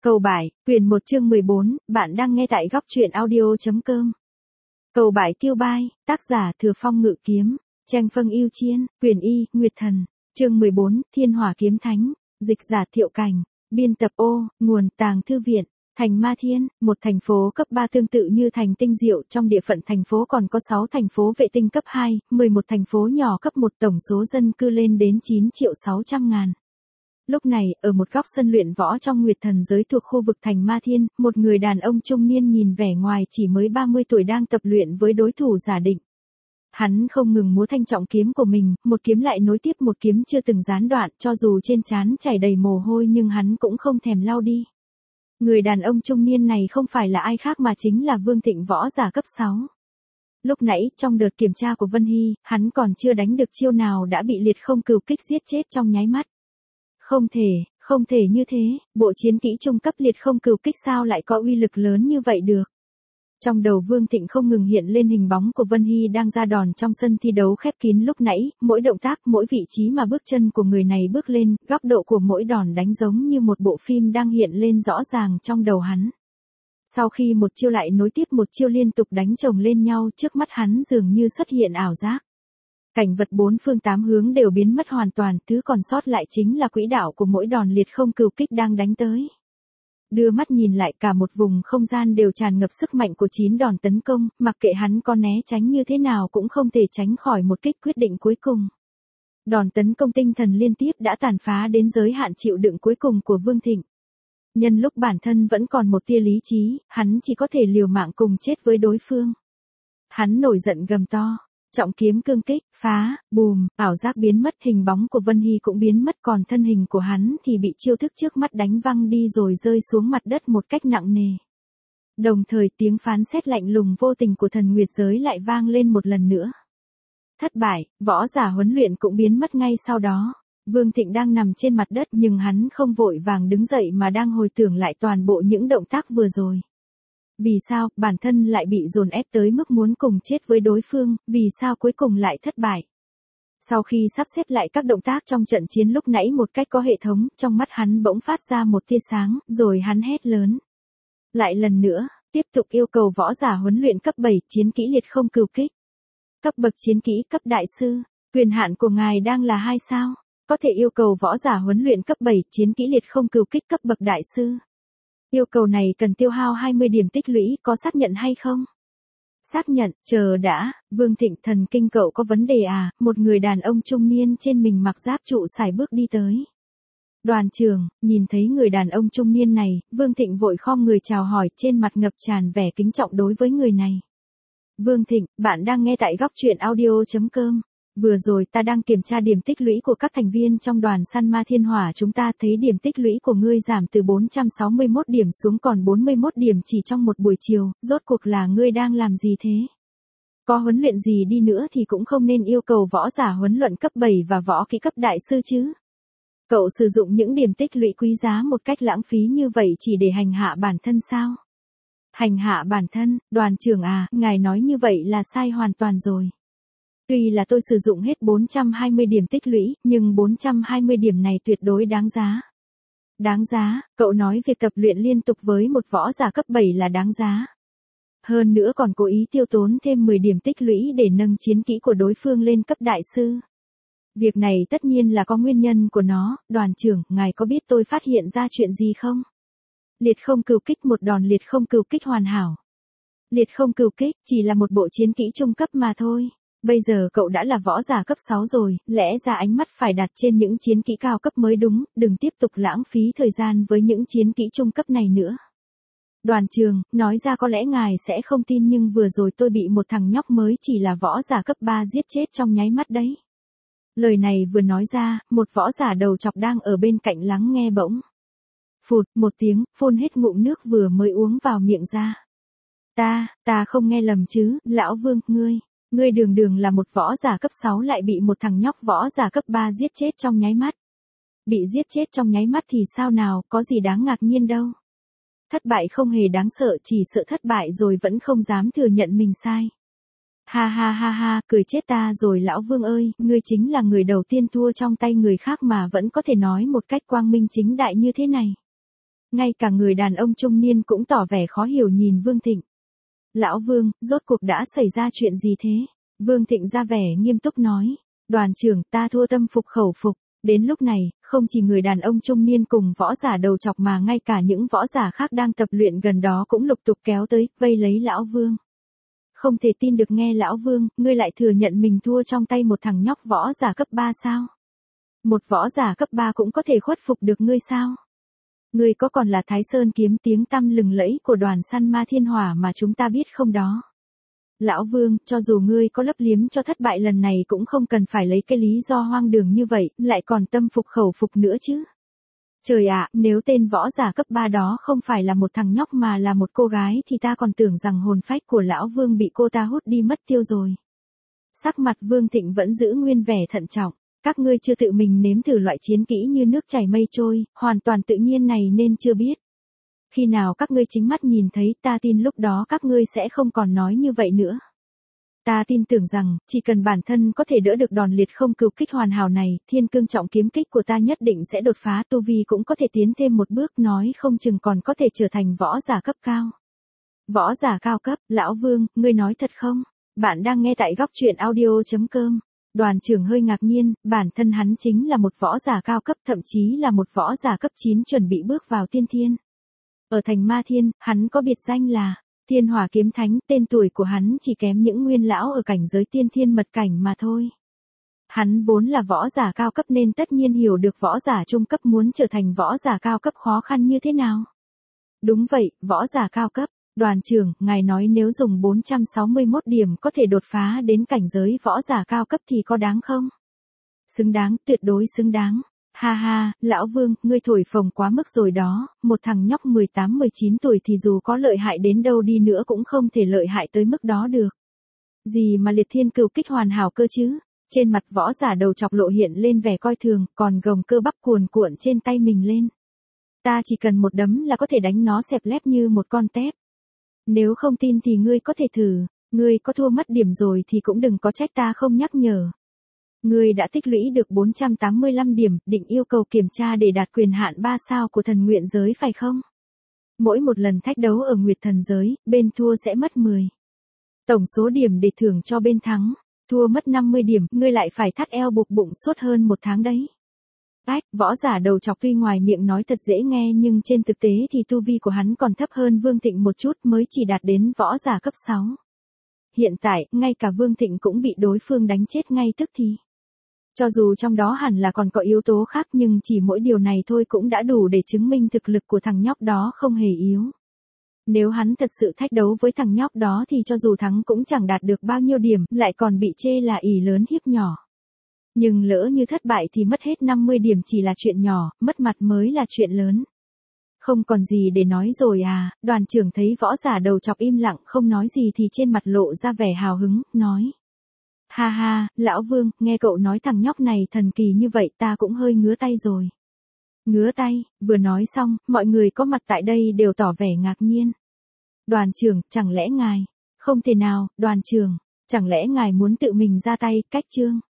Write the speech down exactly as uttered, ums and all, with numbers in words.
Cầu Bại, quyển một chương mười bốn, bạn đang nghe tại góc truyện audio.com. Cầu Bại Kiêu Bai, tác giả Thừa Phong Ngự Kiếm, Tranh Phân Yêu Chiên, quyển Y, Nguyệt Thần, chương mười bốn, Thiên Hỏa Kiếm Thánh, dịch giả Thiệu Cảnh, biên tập ô, nguồn Tàng Thư Viện. Thành Ma Thiên, một thành phố cấp ba tương tự như thành Tinh Diệu, trong địa phận thành phố còn có sáu thành phố vệ tinh cấp hai, mười một thành phố nhỏ cấp một, tổng số dân cư lên đến chín triệu sáu trăm ngàn. Lúc này, ở một góc sân luyện võ trong Nguyệt Thần giới thuộc khu vực thành Ma Thiên, một người đàn ông trung niên nhìn vẻ ngoài chỉ mới ba mươi tuổi đang tập luyện với đối thủ giả định. Hắn không ngừng múa thanh trọng kiếm của mình, một kiếm lại nối tiếp một kiếm chưa từng gián đoạn, cho dù trên trán chảy đầy mồ hôi nhưng hắn cũng không thèm lau đi. Người đàn ông trung niên này không phải là ai khác mà chính là Vương Thịnh, võ giả cấp sáu. Lúc nãy, trong đợt kiểm tra của Vân Hy, hắn còn chưa đánh được chiêu nào đã bị liệt không cửu kích giết chết trong nháy mắt. Không thể, không thể như thế, bộ chiến kỹ trung cấp liệt không cửu kích sao lại có uy lực lớn như vậy được. Trong đầu Vương Thịnh không ngừng hiện lên hình bóng của Vân Hy đang ra đòn trong sân thi đấu khép kín lúc nãy, mỗi động tác, mỗi vị trí mà bước chân của người này bước lên, góc độ của mỗi đòn đánh giống như một bộ phim đang hiện lên rõ ràng trong đầu hắn. Sau khi một chiêu lại nối tiếp một chiêu liên tục đánh chồng lên nhau, trước mắt hắn dường như xuất hiện ảo giác. Cảnh vật bốn phương tám hướng đều biến mất hoàn toàn, thứ còn sót lại chính là quỹ đạo của mỗi đòn liệt không cửu kích đang đánh tới. Đưa mắt nhìn lại, cả một vùng không gian đều tràn ngập sức mạnh của chín đòn tấn công, mặc kệ hắn có né tránh như thế nào cũng không thể tránh khỏi một kích quyết định cuối cùng. Đòn tấn công tinh thần liên tiếp đã tàn phá đến giới hạn chịu đựng cuối cùng của Vương Thịnh. Nhân lúc bản thân vẫn còn một tia lý trí, hắn chỉ có thể liều mạng cùng chết với đối phương. Hắn nổi giận gầm to. Trọng kiếm cương kích, phá, bùm, ảo giác biến mất, hình bóng của Vân Hy cũng biến mất, còn thân hình của hắn thì bị chiêu thức trước mắt đánh văng đi rồi rơi xuống mặt đất một cách nặng nề. Đồng thời tiếng phán xét lạnh lùng vô tình của thần Nguyệt giới lại vang lên một lần nữa. Thất bại, võ giả huấn luyện cũng biến mất ngay sau đó. Vương Thịnh đang nằm trên mặt đất nhưng hắn không vội vàng đứng dậy mà đang hồi tưởng lại toàn bộ những động tác vừa rồi. Vì sao, bản thân lại bị dồn ép tới mức muốn cùng chết với đối phương, vì sao cuối cùng lại thất bại? Sau khi sắp xếp lại các động tác trong trận chiến lúc nãy một cách có hệ thống, trong mắt hắn bỗng phát ra một tia sáng, rồi hắn hét lớn. Lại lần nữa, tiếp tục yêu cầu võ giả huấn luyện cấp bảy, chiến kỹ liệt không cửu kích. Cấp bậc chiến kỹ cấp đại sư, quyền hạn của ngài đang là hai sao? Có thể yêu cầu võ giả huấn luyện cấp bảy, chiến kỹ liệt không cửu kích cấp bậc đại sư. Yêu cầu này cần tiêu hao hai mươi điểm tích lũy, có xác nhận hay không? Xác nhận, chờ đã, Vương Thịnh, thần kinh cậu có vấn đề à? Một người đàn ông trung niên trên mình mặc giáp trụ sải bước đi tới. Đoàn trưởng, nhìn thấy người đàn ông trung niên này, Vương Thịnh vội khom người chào hỏi, trên mặt ngập tràn vẻ kính trọng đối với người này. Vương Thịnh, bạn đang nghe tại góc truyện audio.com. Vừa rồi ta đang kiểm tra điểm tích lũy của các thành viên trong đoàn săn ma thiên hỏa chúng ta, thấy điểm tích lũy của ngươi giảm từ bốn trăm sáu mươi mốt điểm xuống còn bốn mươi mốt điểm chỉ trong một buổi chiều, rốt cuộc là ngươi đang làm gì thế? Có huấn luyện gì đi nữa thì cũng không nên yêu cầu võ giả huấn luyện cấp bảy và võ kỹ cấp đại sư chứ. Cậu sử dụng những điểm tích lũy quý giá một cách lãng phí như vậy chỉ để hành hạ bản thân sao? Hành hạ bản thân, đoàn trưởng à, ngài nói như vậy là sai hoàn toàn rồi. Tuy là tôi sử dụng hết bốn trăm hai mươi điểm tích lũy, nhưng bốn trăm hai mươi điểm này tuyệt đối đáng giá. Đáng giá, cậu nói việc tập luyện liên tục với một võ giả cấp bảy là đáng giá. Hơn nữa còn cố ý tiêu tốn thêm mười điểm tích lũy để nâng chiến kỹ của đối phương lên cấp đại sư. Việc này tất nhiên là có nguyên nhân của nó, đoàn trưởng, ngài có biết tôi phát hiện ra chuyện gì không? Liệt không cửu kích, một đòn liệt không cửu kích hoàn hảo. Liệt không cửu kích chỉ là một bộ chiến kỹ trung cấp mà thôi. Bây giờ cậu đã là võ giả cấp sáu rồi, lẽ ra ánh mắt phải đặt trên những chiến kỹ cao cấp mới đúng, đừng tiếp tục lãng phí thời gian với những chiến kỹ trung cấp này nữa. Đoàn trưởng, nói ra có lẽ ngài sẽ không tin nhưng vừa rồi tôi bị một thằng nhóc mới chỉ là võ giả cấp ba giết chết trong nháy mắt đấy. Lời này vừa nói ra, một võ giả đầu chọc đang ở bên cạnh lắng nghe bỗng. Phụt, một tiếng, phun hết ngụm nước vừa mới uống vào miệng ra. Ta, ta không nghe lầm chứ, lão Vương, ngươi. Ngươi đường đường là một võ giả cấp sáu lại bị một thằng nhóc võ giả cấp ba giết chết trong nháy mắt. Bị giết chết trong nháy mắt thì sao nào, có gì đáng ngạc nhiên đâu. Thất bại không hề đáng sợ, chỉ sợ thất bại rồi vẫn không dám thừa nhận mình sai. Ha ha ha ha, cười chết ta rồi lão Vương ơi, ngươi chính là người đầu tiên thua trong tay người khác mà vẫn có thể nói một cách quang minh chính đại như thế này. ngay cả người đàn ông trung niên cũng tỏ vẻ khó hiểu nhìn Vương Thịnh. Lão Vương, rốt cuộc đã xảy ra chuyện gì thế? Vương Thịnh ra vẻ nghiêm túc nói. Đoàn trưởng, ta thua tâm phục khẩu phục. Đến lúc này, không chỉ người đàn ông trung niên cùng võ giả đầu chọc mà ngay cả những võ giả khác đang tập luyện gần đó cũng lục tục kéo tới, vây lấy Lão Vương. Không thể tin được, nghe Lão Vương, ngươi lại thừa nhận mình thua trong tay một thằng nhóc võ giả cấp ba sao? Một võ giả cấp ba cũng có thể khuất phục được ngươi sao? Ngươi có còn là Thái Sơn kiếm tiếng tăm lừng lẫy của đoàn săn ma thiên hỏa mà chúng ta biết không đó? Lão Vương, cho dù ngươi có lấp liếm cho thất bại lần này cũng không cần phải lấy cái lý do hoang đường như vậy, lại còn tâm phục khẩu phục nữa chứ. Trời ạ, nếu tên võ giả cấp ba đó không phải là một thằng nhóc mà là một cô gái thì ta còn tưởng rằng hồn phách của Lão Vương bị cô ta hút đi mất tiêu rồi. Sắc mặt Vương Thịnh vẫn giữ nguyên vẻ thận trọng. Các ngươi chưa tự mình nếm thử loại chiến kỹ như nước chảy mây trôi, hoàn toàn tự nhiên này nên chưa biết. Khi nào các ngươi chính mắt nhìn thấy, ta tin lúc đó các ngươi sẽ không còn nói như vậy nữa. Ta tin tưởng rằng, chỉ cần bản thân có thể đỡ được đòn liệt không cửu kích hoàn hảo này, thiên cương trọng kiếm kích của ta nhất định sẽ đột phá, tu vi cũng có thể tiến thêm một bước, nói không chừng còn có thể trở thành võ giả cấp cao. Võ giả cao cấp, Lão Vương, ngươi nói thật không? Bạn đang nghe tại góc truyện audio chấm com. Đoàn trưởng hơi ngạc nhiên, bản thân hắn chính là một võ giả cao cấp, thậm chí là một võ giả cấp chín chuẩn bị bước vào tiên thiên. Ở thành Ma Thiên, hắn có biệt danh là Thiên Hỏa Kiếm Thánh, tên tuổi của hắn chỉ kém những nguyên lão ở cảnh giới tiên thiên mật cảnh mà thôi. Hắn vốn là võ giả cao cấp nên tất nhiên hiểu được võ giả trung cấp muốn trở thành võ giả cao cấp khó khăn như thế nào. Đúng vậy, võ giả cao cấp. Đoàn trưởng, ngài nói nếu dùng bốn trăm sáu mươi mốt điểm có thể đột phá đến cảnh giới võ giả cao cấp thì có đáng không? Xứng đáng, tuyệt đối xứng đáng. Ha ha, Lão Vương, ngươi thổi phồng quá mức rồi đó, một thằng nhóc mười tám mười chín tuổi thì dù có lợi hại đến đâu đi nữa cũng không thể lợi hại tới mức đó được. Gì mà liệt thiên cửu kích hoàn hảo cơ chứ? Trên mặt võ giả đầu chọc lộ hiện lên vẻ coi thường, còn gồng cơ bắp cuồn cuộn trên tay mình lên. Ta chỉ cần một đấm là có thể đánh nó xẹp lép như một con tép. Nếu không tin thì ngươi có thể thử, ngươi có thua mất điểm rồi thì cũng đừng có trách ta không nhắc nhở. Ngươi đã tích lũy được bốn trăm tám mươi lăm điểm, định yêu cầu kiểm tra để đạt quyền hạn ba sao của thần nguyện giới phải không? Mỗi một lần thách đấu ở Nguyệt Thần giới, bên thua sẽ mất mười. Tổng số điểm để thưởng cho bên thắng, thua mất năm mươi điểm, ngươi lại phải thắt eo buộc bụng suốt hơn một tháng đấy. Ách, võ giả đầu chọc tuy ngoài miệng nói thật dễ nghe nhưng trên thực tế thì tu vi của hắn còn thấp hơn Vương Thịnh một chút, mới chỉ đạt đến võ giả cấp sáu. Hiện tại, ngay cả Vương Thịnh cũng bị đối phương đánh chết ngay tức thì. Cho dù trong đó hẳn là còn có yếu tố khác nhưng chỉ mỗi điều này thôi cũng đã đủ để chứng minh thực lực của thằng nhóc đó không hề yếu. Nếu hắn thật sự thách đấu với thằng nhóc đó thì cho dù thắng cũng chẳng đạt được bao nhiêu điểm, lại còn bị chê là ỷ lớn hiếp nhỏ. Nhưng lỡ như thất bại thì mất hết năm mươi điểm chỉ là chuyện nhỏ, mất mặt mới là chuyện lớn. Không còn gì để nói rồi à, đoàn trưởng thấy võ giả đầu chọc im lặng không nói gì thì trên mặt lộ ra vẻ hào hứng, nói. Ha ha, Lão Vương, nghe cậu nói thằng nhóc này thần kỳ như vậy ta cũng hơi ngứa tay rồi. Ngứa tay, vừa nói xong, mọi người có mặt tại đây đều tỏ vẻ ngạc nhiên. Đoàn trưởng, chẳng lẽ ngài? Không thể nào, đoàn trưởng, chẳng lẽ ngài muốn tự mình ra tay, cách chương?